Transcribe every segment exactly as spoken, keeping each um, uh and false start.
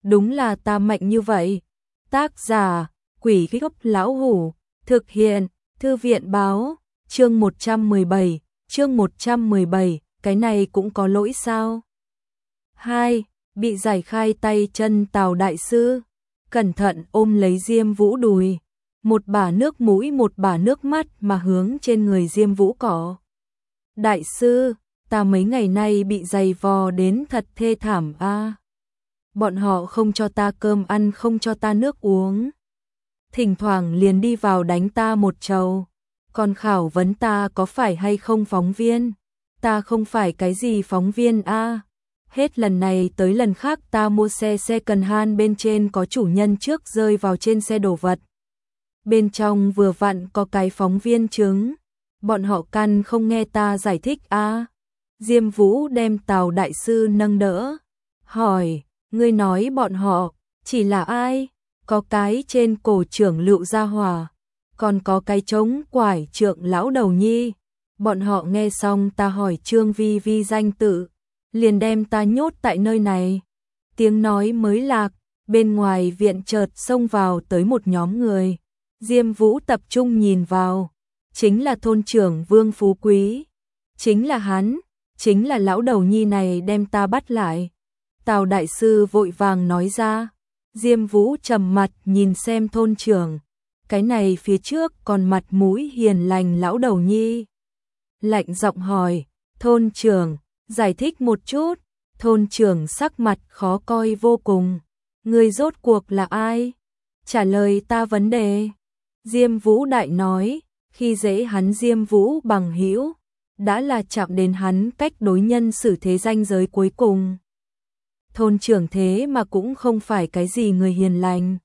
đúng là ta mạnh như vậy. Tác giả, Quỷ Gốc Lão Hủ, thực hiện, Thư viện báo, chương một trăm mười bảy, chương một trăm mười bảy, cái này cũng có lỗi sao? hai. Bị giải khai tay chân Tào đại sư, cẩn thận ôm lấy Diêm Vũ đùi, một bả nước mũi một bả nước mắt mà hướng trên người Diêm Vũ cỏ. Đại sư, ta mấy ngày nay bị giày vò đến thật thê thảm a. Bọn họ không cho ta cơm ăn, không cho ta nước uống. Thỉnh thoảng liền đi vào đánh ta một trầu, còn khảo vấn ta có phải hay không phóng viên. Ta không phải cái gì phóng viên a. Hết lần này tới lần khác ta mua xe xe cần han, bên trên có chủ nhân trước rơi vào trên xe đồ vật. Bên trong vừa vặn có cái phóng viên chứng. Bọn họ căn không nghe ta giải thích a. Diêm Vũ đem Tào đại sư nâng đỡ, hỏi, ngươi nói bọn họ chỉ là ai? Có cái trên cổ trưởng Lựu Gia Hòa, còn có cái trống quải trượng lão đầu nhi. Bọn họ nghe xong ta hỏi Trương Vi Vi danh tự, liền đem ta nhốt tại nơi này. Tiếng nói mới lạc, bên ngoài viện chợt xông vào tới một nhóm người. Diêm Vũ tập trung nhìn vào, chính là thôn trưởng Vương Phú Quý. Chính là hắn, chính là lão đầu nhi này đem ta bắt lại. Tào đại sư vội vàng nói ra. Diêm Vũ trầm mặt nhìn xem thôn trưởng, cái này phía trước còn mặt mũi hiền lành lão đầu nhi. Lạnh giọng hỏi, thôn trưởng, giải thích một chút. Thôn trưởng sắc mặt khó coi vô cùng. Người rốt cuộc là ai? Trả lời ta vấn đề. Diêm Vũ đại nói, khi dễ hắn Diêm Vũ bằng hữu, đã là chạm đến hắn cách đối nhân xử thế ranh giới cuối cùng. Thôn trưởng thế mà cũng không phải cái gì người hiền lành.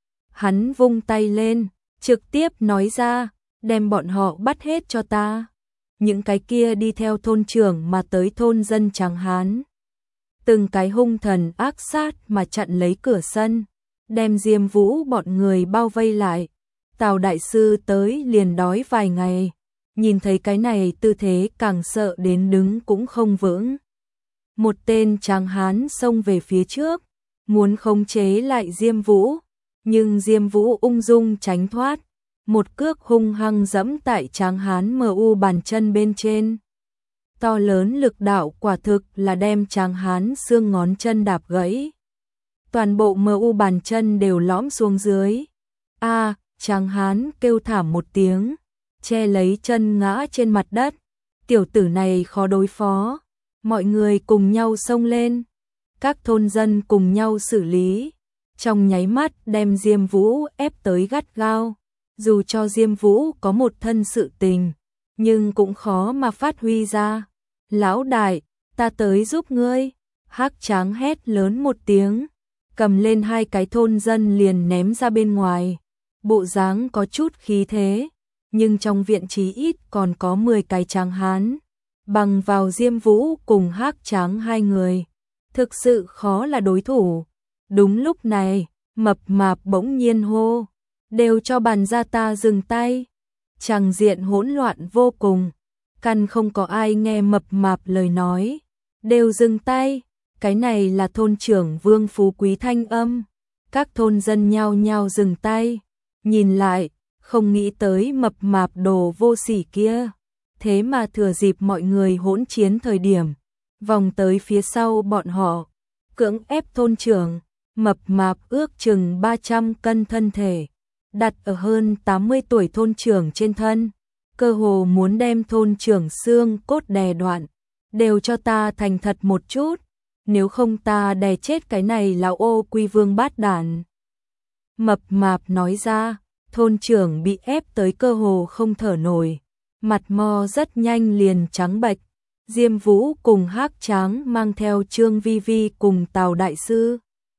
Hắn vung tay lên, trực tiếp nói ra, đem bọn họ bắt hết cho ta. Những cái kia đi theo thôn trưởng mà tới thôn dân Tráng Hán, từng cái hung thần ác sát mà chặn lấy cửa sân, đem Diêm Vũ bọn người bao vây lại. Tào đại sư tới liền đói vài ngày, nhìn thấy cái này tư thế càng sợ đến đứng cũng không vững. Một tên Tráng Hán xông về phía trước, muốn khống chế lại Diêm Vũ, nhưng Diêm Vũ ung dung tránh thoát, một cước hung hăng giẫm tại Tráng Hán mờ u bàn chân bên trên. To lớn lực đạo quả thực là đem Tráng Hán xương ngón chân đạp gãy. Toàn bộ mờ u bàn chân đều lõm xuống dưới. A, à, Tráng Hán kêu thảm một tiếng, che lấy chân ngã trên mặt đất. Tiểu tử này khó đối phó. Mọi người cùng nhau xông lên, các thôn dân cùng nhau xử lý, trong nháy mắt đem Diêm Vũ ép tới gắt gao. Dù cho Diêm Vũ có một thân sự tình, nhưng cũng khó mà phát huy ra. Lão đại, ta tới giúp ngươi. Hắc Tráng hét lớn một tiếng, cầm lên hai cái thôn dân liền ném ra bên ngoài. Bộ dáng có chút khí thế, nhưng trong viện chí ít còn có mười cái Tráng Hán. Bằng vào Diêm Vũ cùng Hắc Tráng hai người, thực sự khó là đối thủ. Đúng lúc này, Mập Mạp bỗng nhiên hô, đều cho bàn ra ta dừng tay. Tràng diện hỗn loạn vô cùng, căn không có ai nghe Mập Mạp lời nói, đều dừng tay. Cái này là thôn trưởng Vương Phú Quý thanh âm. Các thôn dân nhao nhao dừng tay, nhìn lại, không nghĩ tới Mập Mạp đồ vô sỉ kia. Thế mà thừa dịp mọi người hỗn chiến thời điểm, vòng tới phía sau bọn họ, cưỡng ép thôn trưởng. Mập Mạp ước chừng ba trăm cân thân thể, đặt ở hơn tám mươi tuổi thôn trưởng trên thân, cơ hồ muốn đem thôn trưởng xương cốt đè đoạn. Đều cho ta thành thật một chút, nếu không ta đè chết cái này lão ô quy vương bát đản. Mập Mạp nói ra, thôn trưởng bị ép tới cơ hồ không thở nổi, mặt mo rất nhanh liền trắng bệch. Diêm Vũ cùng Hắc Tráng mang theo Trương Vi Vi cùng Tào đại sư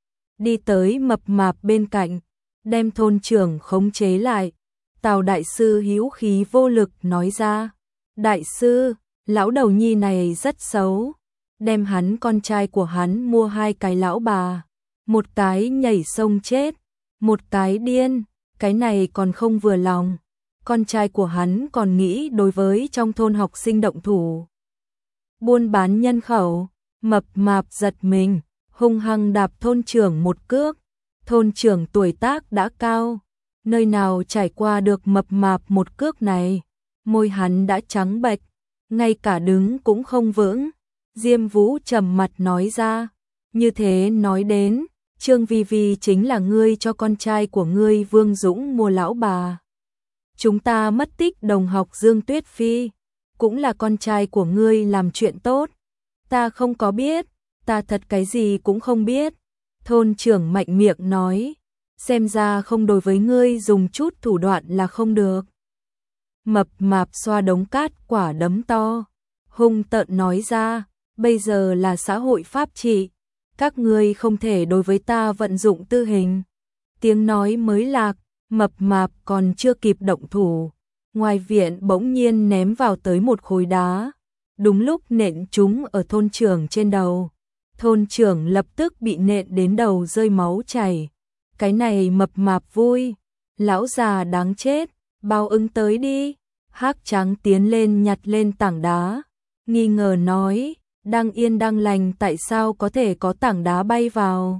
đi tới Mập Mạp bên cạnh, đem thôn trưởng khống chế lại. Tào đại sư hữu khí vô lực nói ra, đại sư, lão đầu nhi này rất xấu, đem hắn con trai của hắn mua hai cái lão bà, một cái nhảy sông chết, một cái điên, cái này còn không vừa lòng. Con trai của hắn còn nghĩ đối với trong thôn học sinh động thủ, buôn bán nhân khẩu. Mập Mạp giật mình, hung hăng đạp thôn trưởng một cước. Thôn trưởng tuổi tác đã cao, nơi nào trải qua được mập mạp một cước này, môi hắn đã trắng bệch, ngay cả đứng cũng không vững. Diêm Vũ trầm mặt nói ra, như thế nói đến, Trương Vi Vi chính là ngươi cho con trai của ngươi Vương Dũng mua lão bà. Chúng ta mất tích đồng học Dương Tuyết Phi, cũng là con trai của ngươi làm chuyện tốt. Ta không có biết, ta thật cái gì cũng không biết. Thôn trưởng mạnh miệng nói, xem ra không đối với ngươi dùng chút thủ đoạn là không được. Mập mạp xoa đống cát quả đấm to, hung tợn nói ra, bây giờ là xã hội pháp trị, các ngươi không thể đối với ta vận dụng tư hình. Tiếng nói mới lạc, mập mạp còn chưa kịp động thủ, ngoài viện bỗng nhiên ném vào tới một khối đá, đúng lúc nện trúng ở thôn trưởng trên đầu. Thôn trưởng lập tức bị nện đến đầu rơi máu chảy. Cái này mập mạp vui, lão già đáng chết, báo ứng tới đi. Hắc Trắng tiến lên nhặt lên tảng đá, nghi ngờ nói, đang yên đang lành tại sao có thể có tảng đá bay vào.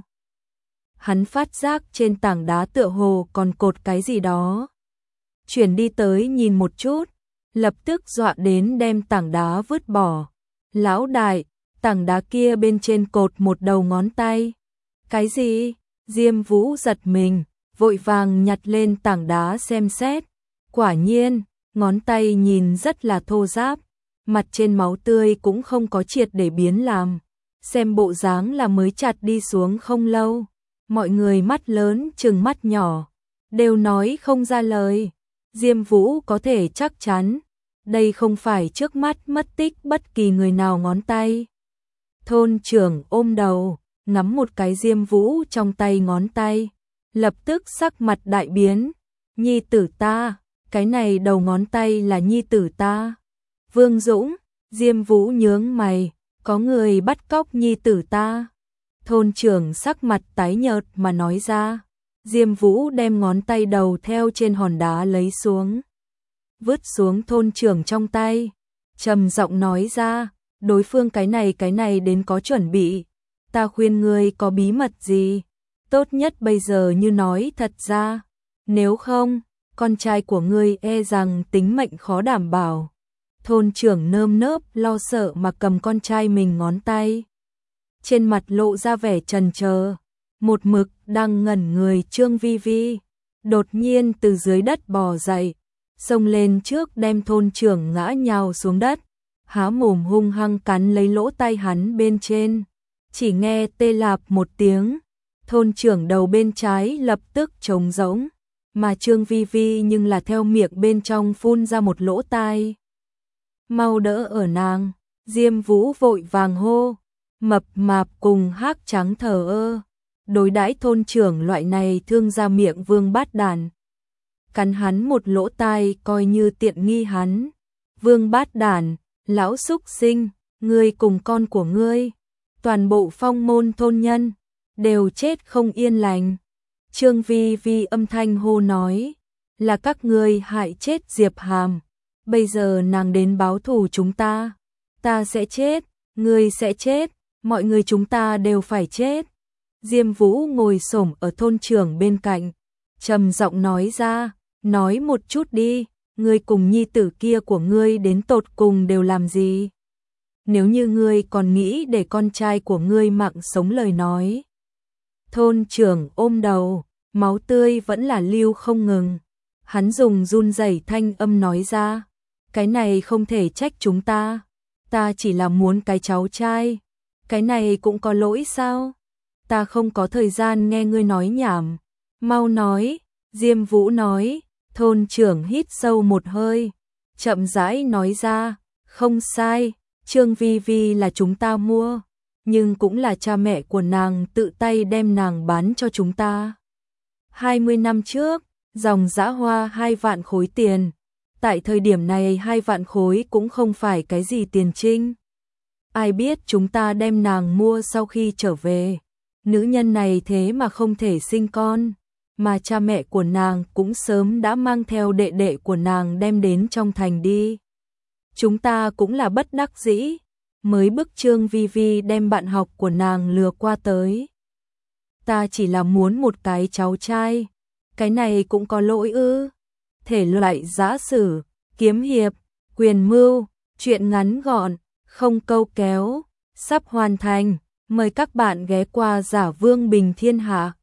Hắn phát giác trên tảng đá tựa hồ còn cột cái gì đó. Chuyển đi tới nhìn một chút, lập tức dọa đến đem tảng đá vứt bỏ. Lão đại, tảng đá kia bên trên cột một đầu ngón tay. Cái gì? Diêm Vũ giật mình, vội vàng nhặt lên tảng đá xem xét. Quả nhiên, ngón tay nhìn rất là thô ráp, mặt trên máu tươi cũng không có triệt để biến làm. Xem bộ dáng là mới chặt đi xuống không lâu. Mọi người mắt lớn trừng mắt nhỏ, đều nói không ra lời. Diêm Vũ có thể chắc chắn, đây không phải trước mắt mất tích bất kỳ người nào ngón tay. Thôn trưởng ôm đầu, ngắm một cái Diêm Vũ trong tay ngón tay, lập tức sắc mặt đại biến. Nhi tử ta, cái này đầu ngón tay là nhi tử ta. Vương Dũng, Diêm Vũ nhướng mày, có người bắt cóc nhi tử ta. Thôn trưởng sắc mặt tái nhợt mà nói ra. Diêm Vũ đem ngón tay đầu theo trên hòn đá lấy xuống, vứt xuống thôn trưởng trong tay, trầm giọng nói ra, đối phương cái này cái này đến có chuẩn bị. Ta khuyên ngươi có bí mật gì, tốt nhất bây giờ như nói thật ra, nếu không, con trai của ngươi e rằng tính mệnh khó đảm bảo. Thôn trưởng nơm nớp lo sợ mà cầm con trai mình ngón tay, trên mặt lộ ra vẻ chần chờ. Một mực đang ngẩn người Trương Vi Vi đột nhiên từ dưới đất bò dậy, xông lên trước đem thôn trưởng ngã nhào xuống đất, há mồm hung hăng cắn lấy lỗ tai hắn bên trên. Chỉ nghe tê lạp một tiếng, thôn trưởng đầu bên trái lập tức trống rỗng, mà Trương Vi Vi nhưng là theo miệng bên trong phun ra một lỗ tai. Mau đỡ ở nàng, Diêm Vũ vội vàng hô. Mập mạp cùng Hắc Trắng thờ ơ, đối đãi thôn trưởng loại này thương ra miệng vương bát đàn. Cắn hắn một lỗ tai coi như tiện nghi hắn. Vương bát đàn, lão xúc sinh, ngươi cùng con của ngươi, toàn bộ phong môn thôn nhân, đều chết không yên lành. Trương Vi Vi âm thanh hô nói, là các ngươi hại chết Diệp Hàm. Bây giờ nàng đến báo thù chúng ta, ta sẽ chết, ngươi sẽ chết, mọi người chúng ta đều phải chết. Diêm Vũ ngồi xổm ở thôn trưởng bên cạnh, trầm giọng nói ra, nói một chút đi, ngươi cùng nhi tử kia của ngươi đến tột cùng đều làm gì? Nếu như ngươi còn nghĩ để con trai của ngươi mạng sống lời nói. Thôn trưởng ôm đầu, máu tươi vẫn là lưu không ngừng. Hắn dùng run rẩy thanh âm nói ra, cái này không thể trách chúng ta, ta chỉ là muốn cái cháu trai, cái này cũng có lỗi sao? Ta không có thời gian nghe ngươi nói nhảm, mau nói. Diêm Vũ nói. Thôn trưởng hít sâu một hơi, chậm rãi nói ra, không sai, Trương Vi Vi là chúng ta mua, nhưng cũng là cha mẹ của nàng tự tay đem nàng bán cho chúng ta. hai mươi năm trước, dòng dã hoa hai vạn khối tiền, tại thời điểm này hai vạn khối cũng không phải cái gì tiền trinh. Ai biết chúng ta đem nàng mua sau khi trở về, nữ nhân này thế mà không thể sinh con, mà cha mẹ của nàng cũng sớm đã mang theo đệ đệ của nàng đem đến trong thành đi. Chúng ta cũng là bất đắc dĩ, mới bức Trương Vi Vi đem bạn học của nàng lừa qua tới. Ta chỉ là muốn một cái cháu trai, cái này cũng có lỗi ư? Thể loại giã sử, kiếm hiệp, quyền mưu, truyện ngắn gọn, không câu kéo, sắp hoàn thành, mời các bạn ghé qua Giả Vương Bình Thiên Hạ.